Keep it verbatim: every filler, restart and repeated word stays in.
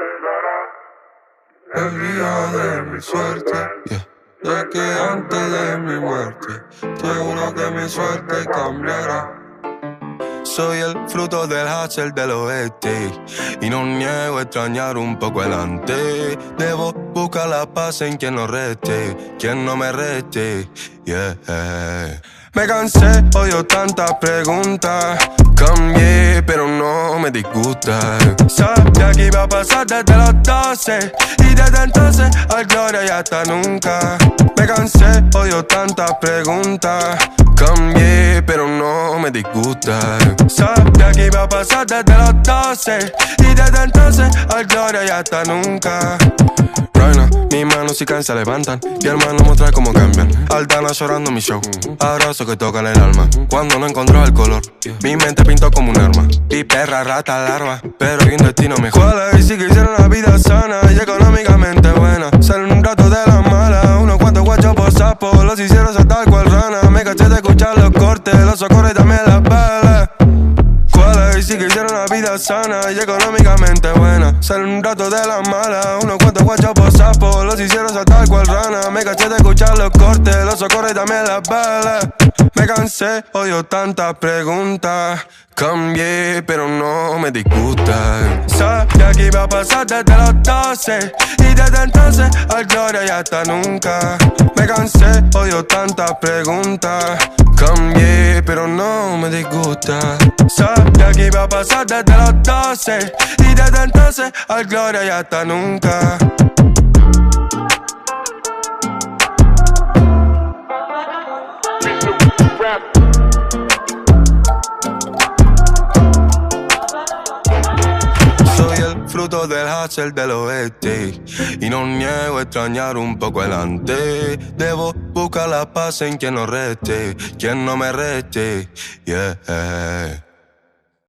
El día de mi suerte, yeah. De que antes de mi muerte, seguro que mi suerte cambiará. Soy el fruto del hustle del oeste y no niego extrañar un poco el antes. Debo buscar la paz en quien no reste, quien no me reste, yeah. Me cansé, odio tantas preguntas. Cambié, pero no me disgusta. Sabía que iba a pasar desde los doce y desde entonces al gloria y hasta nunca. Me cansé, odio tantas preguntas. Cambié, pero no me disgusta. Sabía que iba a pasar desde los doce y desde entonces al gloria y hasta nunca. Raina, mis manos y caen se levantan y hermano mostrar cómo cambian. Altana llorando mi show, abrazo que tocan el alma. Cuando no encontró el color, mi mente pintó como un arma. Y perra, rata, larva, pero hay un destino mejor. ¿Cuál es? Sí que hicieron la vida sana y económicamente buena. Salen un rato de la mala, unos cuantos guachos por sapo. Los hicieron saltar cual rana. Me caché de escuchar los cortes, los socorros y también las balas. ¿Cuál es? Sí que hicieron la vida sana y económicamente buena. Salen un rato de la mala, unos cuantos guachos por sapo. Los hicieron saltar cual rana. Me caché de escuchar los cortes, los socorros y también las balas. Me cansé, odio tantas preguntas. Cambié, pero no me disgusta. Sabía que iba a pasar desde los doce y desde entonces al gloria y hasta nunca. Me cansé, odio tantas preguntas. Cambié, pero no me disgusta. Sabía que iba a pasar desde los doce y desde entonces al gloria y hasta nunca. Soy el fruto del hustle del oeste y no niego extrañar un poco el antes. Debo buscar la paz en quien no reste, quien no me reste, yeah.